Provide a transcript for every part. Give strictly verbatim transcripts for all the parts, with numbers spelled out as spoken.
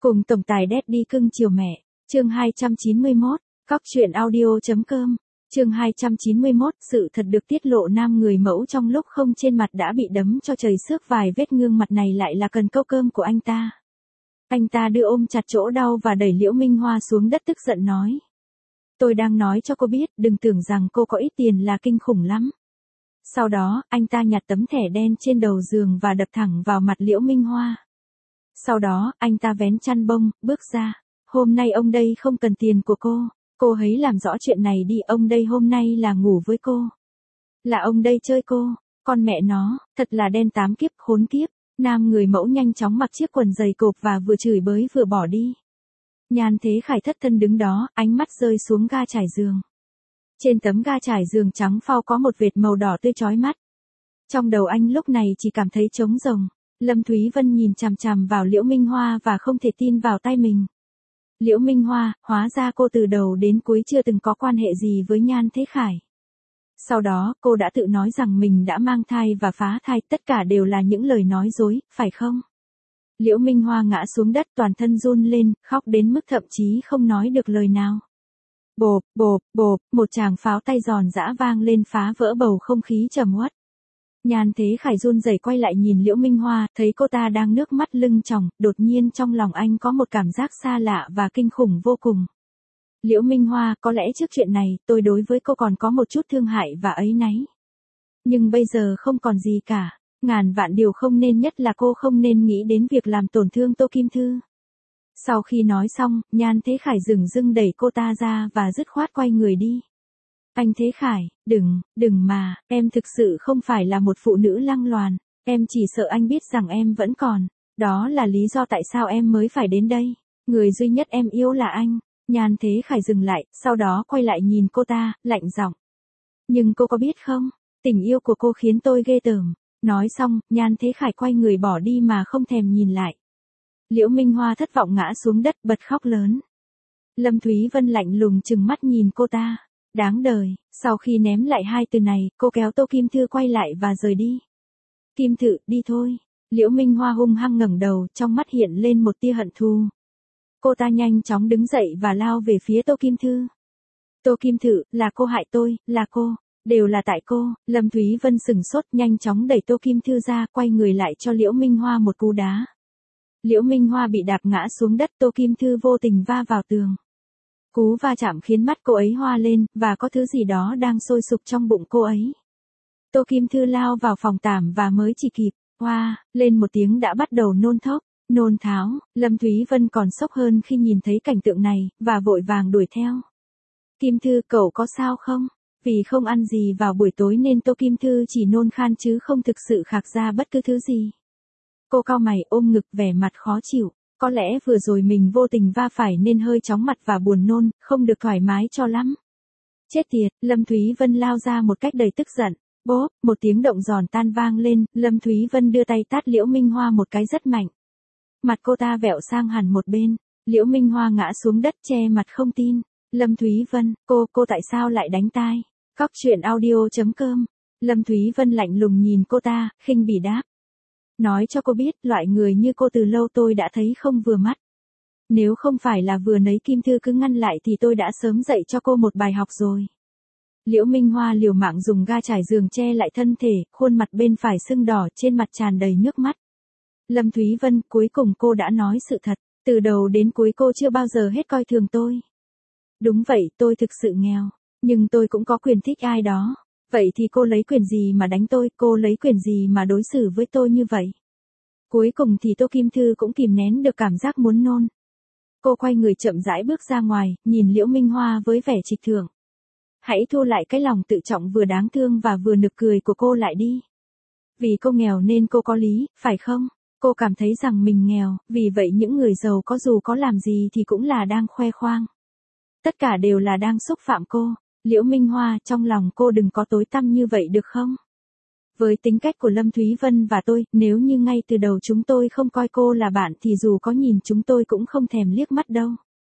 Cùng tổng tài Daddy cưng chiều mẹ, chương hai trăm chín mươi mốt, cóc truyện audio.com, chương hai trăm chín mươi mốt, sự thật được tiết lộ nam người mẫu trong lúc không trên mặt đã bị đấm cho trời xước vài vết gương mặt này lại là cần câu cơm của anh ta. Anh ta đưa ôm chặt chỗ đau và đẩy Liễu Minh Hoa xuống đất tức giận nói. Tôi đang nói cho cô biết, đừng tưởng rằng cô có ít tiền là kinh khủng lắm. Sau đó, anh ta nhặt tấm thẻ đen trên đầu giường và đập thẳng vào mặt Liễu Minh Hoa. Sau đó, anh ta vén chăn bông, bước ra. Hôm nay ông đây không cần tiền của cô. Cô hãy làm rõ chuyện này đi, ông đây hôm nay là ngủ với cô. Là ông đây chơi cô. Con mẹ nó, thật là đen tám kiếp, khốn kiếp. Nam người mẫu nhanh chóng mặc chiếc quần giày cộp và vừa chửi bới vừa bỏ đi. Nhan Thế Khải thất thân đứng đó, ánh mắt rơi xuống ga trải giường. Trên tấm ga trải giường trắng phau có một vệt màu đỏ tươi chói mắt. Trong đầu anh lúc này chỉ cảm thấy trống rỗng. Lâm Thúy Vân nhìn chằm chằm vào Liễu Minh Hoa và không thể tin vào tay mình. Liễu Minh Hoa, hóa ra cô từ đầu đến cuối chưa từng có quan hệ gì với Nhan Thế Khải. Sau đó, cô đã tự nói rằng mình đã mang thai và phá thai, tất cả đều là những lời nói dối, phải không? Liễu Minh Hoa ngã xuống đất toàn thân run lên, khóc đến mức thậm chí không nói được lời nào. Bộp, bộp, bộp, một tràng pháo tay giòn giã vang lên phá vỡ bầu không khí trầm uất. Nhan Thế Khải run rẩy quay lại nhìn Liễu Minh Hoa, thấy cô ta đang nước mắt lưng tròng, đột nhiên trong lòng anh có một cảm giác xa lạ và kinh khủng vô cùng. Liễu Minh Hoa, có lẽ trước chuyện này, tôi đối với cô còn có một chút thương hại và áy náy. Nhưng bây giờ không còn gì cả, ngàn vạn điều không nên, nhất là cô không nên nghĩ đến việc làm tổn thương Tô Kim Thư. Sau khi nói xong, Nhan Thế Khải dửng dưng đẩy cô ta ra và dứt khoát quay người đi. Anh Thế Khải, đừng, đừng mà, em thực sự không phải là một phụ nữ lăng loàn, em chỉ sợ anh biết rằng em vẫn còn, đó là lý do tại sao em mới phải đến đây, người duy nhất em yêu là anh. Nhan Thế Khải dừng lại, sau đó quay lại nhìn cô ta, lạnh giọng. Nhưng cô có biết không, tình yêu của cô khiến tôi ghê tởm. Nói xong, Nhan Thế Khải quay người bỏ đi mà không thèm nhìn lại. Liễu Minh Hoa thất vọng ngã xuống đất bật khóc lớn. Lâm Thúy Vân lạnh lùng trừng mắt nhìn cô ta. Đáng đời, sau khi ném lại hai từ này, cô kéo Tô Kim Thư quay lại và rời đi. Kim Thư, đi thôi. Liễu Minh Hoa hung hăng ngẩng đầu, trong mắt hiện lên một tia hận thù. Cô ta nhanh chóng đứng dậy và lao về phía Tô Kim Thư. Tô Kim Thư, là cô hại tôi, là cô, đều là tại cô. Lâm Thúy Vân sửng sốt nhanh chóng đẩy Tô Kim Thư ra, quay người lại cho Liễu Minh Hoa một cú đá. Liễu Minh Hoa bị đạp ngã xuống đất, Tô Kim Thư vô tình va vào tường. Cú va chạm khiến mắt cô ấy hoa lên, và có thứ gì đó đang sôi sục trong bụng cô ấy. Tô Kim Thư lao vào phòng tắm và mới chỉ kịp, hoa, lên một tiếng đã bắt đầu nôn thốc, nôn tháo. Lâm Thúy Vân còn sốc hơn khi nhìn thấy cảnh tượng này, và vội vàng đuổi theo. Kim Thư, cậu có sao không? Vì không ăn gì vào buổi tối nên Tô Kim Thư chỉ nôn khan chứ không thực sự khạc ra bất cứ thứ gì. Cô cau mày ôm ngực vẻ mặt khó chịu. Có lẽ vừa rồi mình vô tình va phải nên hơi chóng mặt và buồn nôn, không được thoải mái cho lắm. Chết tiệt, Lâm Thúy Vân lao ra một cách đầy tức giận. Bốp, một tiếng động giòn tan vang lên, Lâm Thúy Vân đưa tay tát Liễu Minh Hoa một cái rất mạnh. Mặt cô ta vẹo sang hẳn một bên, Liễu Minh Hoa ngã xuống đất che mặt không tin. Lâm Thúy Vân, cô, cô tại sao lại đánh tai? Cóc truyện audio.com. Lâm Thúy Vân lạnh lùng nhìn cô ta, khinh bỉ đáp. Nói cho cô biết, loại người như cô từ lâu tôi đã thấy không vừa mắt. Nếu không phải là vừa nấy Kim Thư cứ ngăn lại thì tôi đã sớm dạy cho cô một bài học rồi. Liễu Minh Hoa liều mạng dùng ga trải giường che lại thân thể, khuôn mặt bên phải sưng đỏ, trên mặt tràn đầy nước mắt. Lâm Thúy Vân, cuối cùng cô đã nói sự thật, từ đầu đến cuối cô chưa bao giờ hết coi thường tôi. Đúng vậy, tôi thực sự nghèo, nhưng tôi cũng có quyền thích ai đó. Vậy thì cô lấy quyền gì mà đánh tôi, cô lấy quyền gì mà đối xử với tôi như vậy? Cuối cùng thì Tô Kim Thư cũng kìm nén được cảm giác muốn nôn. Cô quay người chậm rãi bước ra ngoài, nhìn Liễu Minh Hoa với vẻ trịch thượng. Hãy thu lại cái lòng tự trọng vừa đáng thương và vừa nực cười của cô lại đi. Vì cô nghèo nên cô có lý, phải không? Cô cảm thấy rằng mình nghèo, vì vậy những người giàu có dù có làm gì thì cũng là đang khoe khoang. Tất cả đều là đang xúc phạm cô. Liễu Minh Hoa, trong lòng cô đừng có tối tăm như vậy được không? Với tính cách của Lâm Thúy Vân và tôi, nếu như ngay từ đầu chúng tôi không coi cô là bạn thì dù có nhìn chúng tôi cũng không thèm liếc mắt đâu.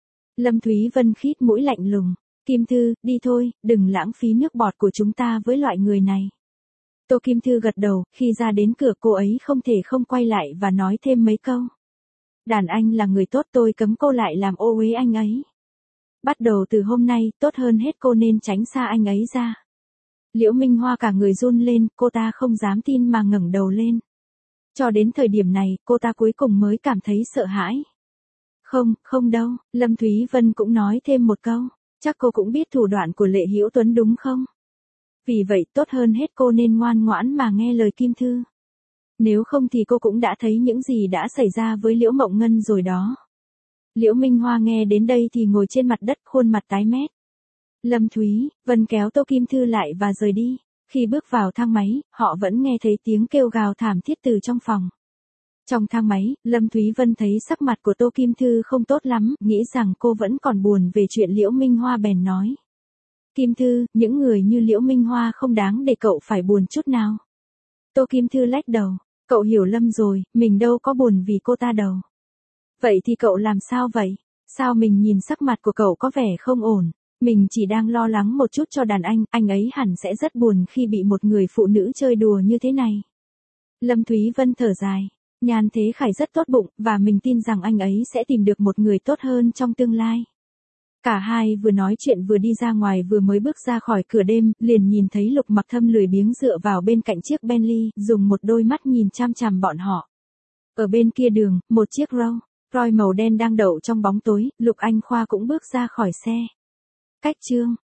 Lâm Thúy Vân khít mũi lạnh lùng. Kim Thư, đi thôi, đừng lãng phí nước bọt của chúng ta với loại người này. Tô Kim Thư gật đầu, khi ra đến cửa cô ấy không thể không quay lại và nói thêm mấy câu. Đàn anh là người tốt, tôi cấm cô lại làm ô uế anh ấy. Bắt đầu từ hôm nay, tốt hơn hết cô nên tránh xa anh ấy ra. Liễu Minh Hoa cả người run lên, cô ta không dám tin mà ngẩng đầu lên. Cho đến thời điểm này, cô ta cuối cùng mới cảm thấy sợ hãi. Không, không đâu, Lâm Thúy Vân cũng nói thêm một câu. Chắc cô cũng biết thủ đoạn của Lệ Hữu Tuấn đúng không? Vì vậy tốt hơn hết cô nên ngoan ngoãn mà nghe lời Kim Thư. Nếu không thì cô cũng đã thấy những gì đã xảy ra với Liễu Mộng Ngân rồi đó. Liễu Minh Hoa nghe đến đây thì ngồi trên mặt đất, khuôn mặt tái mét. Lâm Thúy Vân kéo Tô Kim Thư lại và rời đi. Khi bước vào thang máy, họ vẫn nghe thấy tiếng kêu gào thảm thiết từ trong phòng. Trong thang máy, Lâm Thúy Vân thấy sắc mặt của Tô Kim Thư không tốt lắm, nghĩ rằng cô vẫn còn buồn về chuyện Liễu Minh Hoa bèn nói. Kim Thư, những người như Liễu Minh Hoa không đáng để cậu phải buồn chút nào. Tô Kim Thư lách đầu, cậu hiểu lầm rồi, mình đâu có buồn vì cô ta đâu. Vậy thì cậu làm sao vậy? Sao mình nhìn sắc mặt của cậu có vẻ không ổn? Mình chỉ đang lo lắng một chút cho đàn anh, anh ấy hẳn sẽ rất buồn khi bị một người phụ nữ chơi đùa như thế này. Lâm Thúy Vân thở dài. Nhan Thế Khải rất tốt bụng, và mình tin rằng anh ấy sẽ tìm được một người tốt hơn trong tương lai. Cả hai vừa nói chuyện vừa đi ra ngoài, vừa mới bước ra khỏi cửa đêm, liền nhìn thấy Lục Mặc Thâm lười biếng dựa vào bên cạnh chiếc Bentley, dùng một đôi mắt nhìn chăm chằm bọn họ. Ở bên kia đường, một chiếc Rolls Royce màu đen đang đậu trong bóng tối, Lục Anh Khoa cũng bước ra khỏi xe. Cách chương